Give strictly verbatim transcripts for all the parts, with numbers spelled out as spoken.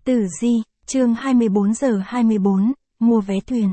Tử Di, chương hai mươi bốn giờ hai mươi bốn, mua vé thuyền.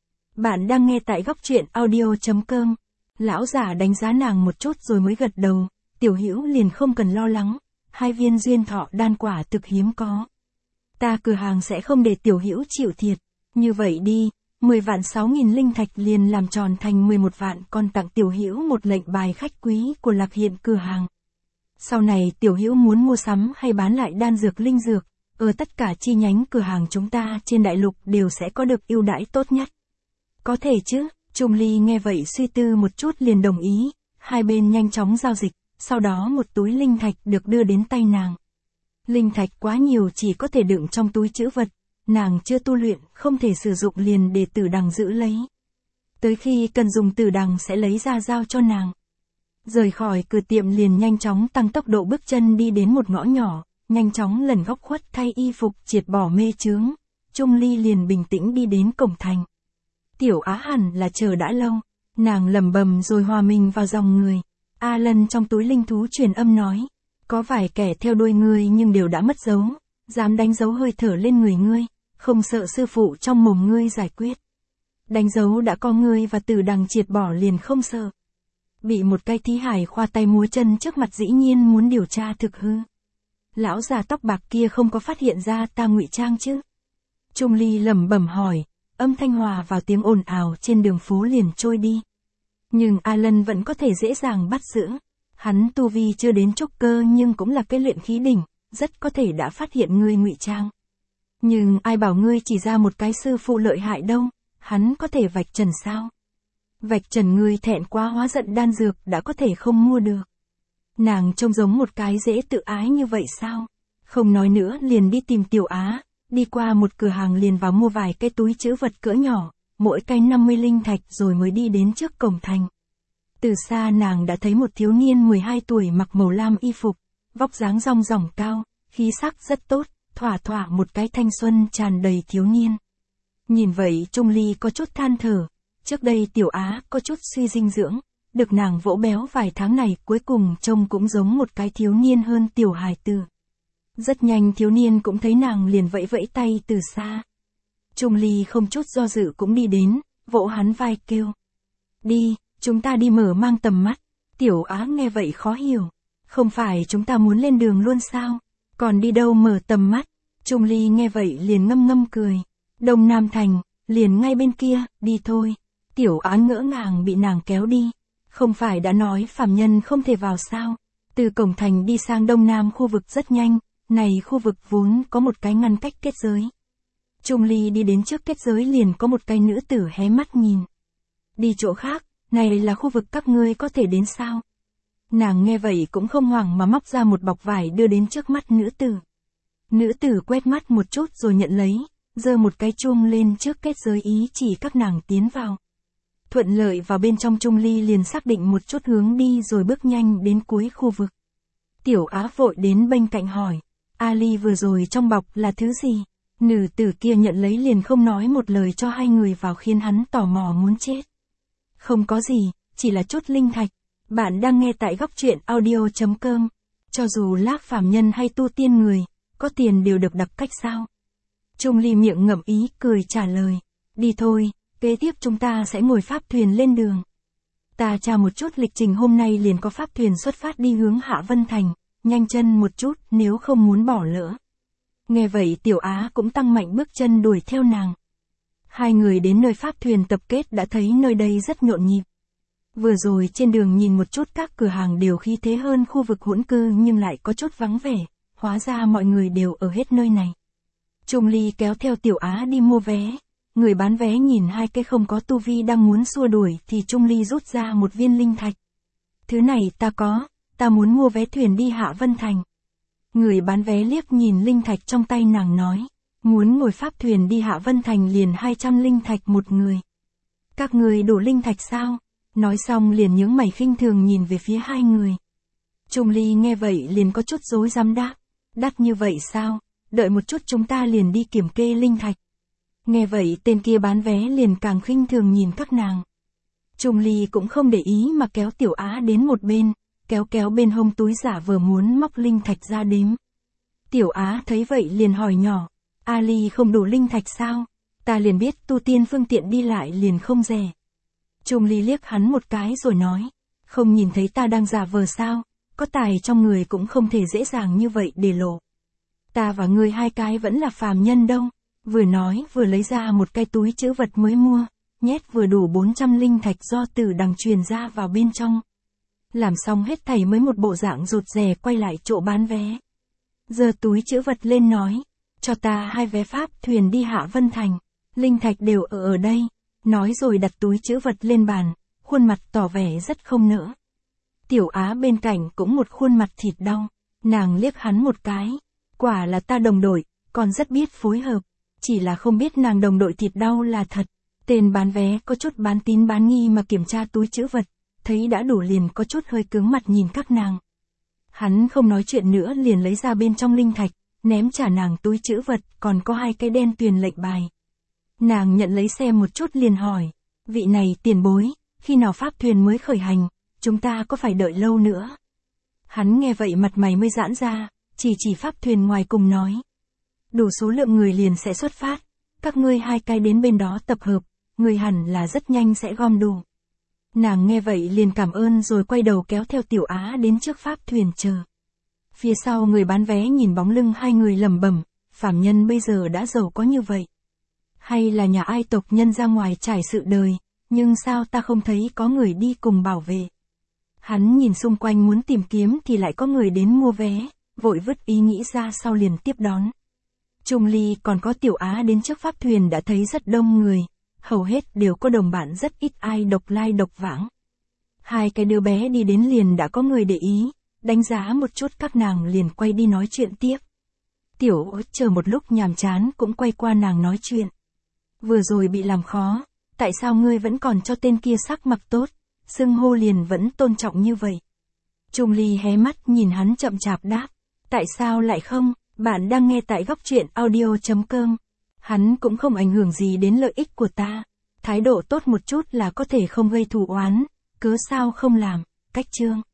Bạn đang nghe tại góc truyện audio chấm com. Lão giả đánh giá nàng một chút rồi mới gật đầu, Tiểu Hữu liền không cần lo lắng, hai viên duyên thọ đan quả thực hiếm có. Ta cửa hàng sẽ không để Tiểu Hữu chịu thiệt, như vậy đi, mười vạn sáu nghìn linh thạch liền làm tròn thành mười một vạn, còn tặng Tiểu Hữu một lệnh bài khách quý của Lạc Hiện cửa hàng. Sau này Tiểu Hữu muốn mua sắm hay bán lại đan dược linh dược, ở tất cả chi nhánh cửa hàng chúng ta trên đại lục đều sẽ có được ưu đãi tốt nhất. Có thể chứ, Trung Ly nghe vậy suy tư một chút liền đồng ý, hai bên nhanh chóng giao dịch, sau đó một túi linh thạch được đưa đến tay nàng. Linh thạch quá nhiều chỉ có thể đựng trong túi trữ vật, nàng chưa tu luyện, không thể sử dụng liền để Tử Đằng giữ lấy. Tới khi cần dùng Tử Đằng sẽ lấy ra giao cho nàng. Rời khỏi cửa tiệm liền nhanh chóng tăng tốc độ bước chân đi đến một ngõ nhỏ, nhanh chóng lần góc khuất thay y phục triệt bỏ mê chướng. Trung Ly liền bình tĩnh đi đến cổng thành. Tiểu Á hẳn là chờ đã lâu, nàng lẩm bẩm rồi hòa mình vào dòng người. A Lân trong túi linh thú truyền âm nói, có vài kẻ theo đuôi ngươi nhưng đều đã mất dấu, dám đánh dấu hơi thở lên người ngươi, không sợ sư phụ trong mồm ngươi giải quyết. Đánh dấu đã có ngươi và Tử Đằng triệt bỏ liền không sợ. Bị một cái thí hải khoa tay múa chân trước mặt dĩ nhiên muốn điều tra thực hư. Lão già tóc bạc kia không có phát hiện ra ta ngụy trang chứ? Trung Ly lẩm bẩm hỏi, âm thanh hòa vào tiếng ồn ào trên đường phố liền trôi đi. Nhưng A Lân vẫn có thể dễ dàng bắt giữ. Hắn tu vi chưa đến trúc cơ nhưng cũng là cái luyện khí đỉnh, rất có thể đã phát hiện ngươi ngụy trang. Nhưng ai bảo ngươi chỉ ra một cái sư phụ lợi hại đâu, hắn có thể vạch trần sao? Vạch trần ngươi thẹn quá hóa giận đan dược đã có thể không mua được. Nàng trông giống một cái dễ tự ái như vậy sao? Không nói nữa liền đi tìm Tiểu Á, đi qua một cửa hàng liền vào mua vài cái túi trữ vật cỡ nhỏ, mỗi cái năm mươi linh thạch rồi mới đi đến trước cổng thành. Từ xa nàng đã thấy một thiếu niên mười hai tuổi mặc màu lam y phục, vóc dáng rong ròng cao, khí sắc rất tốt, thỏa thỏa một cái thanh xuân tràn đầy thiếu niên. Nhìn vậy Trung Ly có chút than thở, trước đây Tiểu Á có chút suy dinh dưỡng, được nàng vỗ béo vài tháng này cuối cùng trông cũng giống một cái thiếu niên hơn tiểu hài tử. Rất nhanh thiếu niên cũng thấy nàng liền vẫy vẫy tay từ xa. Trung Ly không chút do dự cũng đi đến, vỗ hắn vai kêu. Đi, chúng ta đi mở mang tầm mắt. Tiểu Á nghe vậy khó hiểu. Không phải chúng ta muốn lên đường luôn sao? Còn đi đâu mở tầm mắt? Trung Ly nghe vậy liền ngâm ngâm cười. Đông Nam Thành, liền ngay bên kia, đi thôi. Tiểu Á ngỡ ngàng bị nàng kéo đi. Không phải đã nói phàm nhân không thể vào sao? Từ cổng thành đi sang đông nam khu vực rất nhanh, này khu vực vốn có một cái ngăn cách kết giới. Trung Ly đi đến trước kết giới liền có một cái nữ tử hé mắt nhìn. Đi chỗ khác, này là khu vực các ngươi có thể đến sao? Nàng nghe vậy cũng không hoảng mà móc ra một bọc vải đưa đến trước mắt nữ tử. Nữ tử quét mắt một chút rồi nhận lấy, giơ một cái chuông lên trước kết giới ý chỉ các nàng tiến vào. Thuận lợi vào bên trong. Trung Ly liền xác định một chút hướng đi rồi bước nhanh đến cuối khu vực. Tiểu Á vội đến bên cạnh hỏi, Ali vừa rồi trong bọc là thứ gì? Nữ tử kia nhận lấy liền không nói một lời cho hai người vào khiến hắn tò mò muốn chết. Không có gì, chỉ là chút linh thạch. Bạn đang nghe tại góc truyện audio chấm com. Cho dù lác phàm nhân hay tu tiên người, có tiền đều được đặc cách sao? Trung Ly miệng ngậm ý cười trả lời, đi thôi. Kế tiếp chúng ta sẽ ngồi pháp thuyền lên đường. Ta tra một chút lịch trình hôm nay liền có pháp thuyền xuất phát đi hướng Hạ Vân Thành, nhanh chân một chút nếu không muốn bỏ lỡ. Nghe vậy Tiểu Á cũng tăng mạnh bước chân đuổi theo nàng. Hai người đến nơi pháp thuyền tập kết đã thấy nơi đây rất nhộn nhịp. Vừa rồi trên đường nhìn một chút các cửa hàng đều khí thế hơn khu vực hỗn cư nhưng lại có chút vắng vẻ, hóa ra mọi người đều ở hết nơi này. Trung Ly kéo theo Tiểu Á đi mua vé. Người bán vé nhìn hai cái không có tu vi đang muốn xua đuổi thì Trung Ly rút ra một viên linh thạch. Thứ này ta có, ta muốn mua vé thuyền đi Hạ Vân Thành. Người bán vé liếc nhìn linh thạch trong tay nàng nói, muốn ngồi pháp thuyền đi Hạ Vân Thành liền hai trăm linh thạch một người. Các người đủ linh thạch sao? Nói xong liền nhướng mày khinh thường nhìn về phía hai người. Trung Ly nghe vậy liền có chút rối rắm đáp, đắt như vậy sao? Đợi một chút chúng ta liền đi kiểm kê linh thạch. Nghe vậy tên kia bán vé liền càng khinh thường nhìn các nàng. Trung Ly cũng không để ý mà kéo Tiểu Á đến một bên, kéo kéo bên hông túi giả vờ muốn móc linh thạch ra đếm. Tiểu Á thấy vậy liền hỏi nhỏ, Ali không đủ linh thạch sao? Ta liền biết tu tiên phương tiện đi lại liền không rẻ. Trung Ly liếc hắn một cái rồi nói, không nhìn thấy ta đang giả vờ sao, có tài trong người cũng không thể dễ dàng như vậy để lộ. Ta và ngươi hai cái vẫn là phàm nhân đâu, vừa nói vừa lấy ra một cái túi trữ vật mới mua, nhét vừa đủ bốn trăm linh thạch do Tử Đằng truyền ra vào bên trong. Làm xong hết thảy mới một bộ dạng rụt rè quay lại chỗ bán vé. Giơ túi trữ vật lên nói, cho ta hai vé pháp thuyền đi Hạ Vân Thành, linh thạch đều ở ở đây, nói rồi đặt túi trữ vật lên bàn, khuôn mặt tỏ vẻ rất không nỡ. Tiểu Á bên cạnh cũng một khuôn mặt thịt đau, nàng liếc hắn một cái, quả là ta đồng đội, còn rất biết phối hợp, chỉ là không biết nàng đồng đội thịt đau là thật. Tên bán vé có chút bán tín bán nghi mà kiểm tra túi trữ vật, thấy đã đủ liền có chút hơi cứng mặt nhìn các nàng. Hắn không nói chuyện nữa liền lấy ra bên trong linh thạch, ném trả nàng túi trữ vật, còn có hai cái đen tuyền lệnh bài. Nàng nhận lấy xem một chút liền hỏi, vị này tiền bối, khi nào pháp thuyền mới khởi hành, chúng ta có phải đợi lâu nữa? Hắn nghe vậy mặt mày mới giãn ra, chỉ chỉ pháp thuyền ngoài cùng nói. Đủ số lượng người liền sẽ xuất phát, các ngươi hai cái đến bên đó tập hợp, người hẳn là rất nhanh sẽ gom đủ. Nàng nghe vậy liền cảm ơn rồi quay đầu kéo theo Tiểu Á đến trước pháp thuyền chờ. Phía sau người bán vé nhìn bóng lưng hai người lẩm bẩm, phàm nhân bây giờ đã giàu có như vậy. Hay là nhà ai tộc nhân ra ngoài trải sự đời, nhưng sao ta không thấy có người đi cùng bảo vệ. Hắn nhìn xung quanh muốn tìm kiếm thì lại có người đến mua vé, vội vứt ý nghĩ ra sau liền tiếp đón. Trung Ly còn có Tiểu Á đến trước pháp thuyền đã thấy rất đông người, hầu hết đều có đồng bạn, rất ít ai độc lai độc vãng. Hai cái đứa bé đi đến liền đã có người để ý, đánh giá một chút các nàng liền quay đi nói chuyện tiếp. Tiểu Út chờ một lúc nhàm chán cũng quay qua nàng nói chuyện. Vừa rồi bị làm khó, tại sao ngươi vẫn còn cho tên kia sắc mặt tốt, xưng hô liền vẫn tôn trọng như vậy? Trung Ly hé mắt nhìn hắn chậm chạp đáp, tại sao lại không, bạn đang nghe tại góc truyện audio chấm com. Hắn cũng không ảnh hưởng gì đến lợi ích của ta, thái độ tốt một chút là có thể không gây thù oán, cớ sao không làm, cách chương.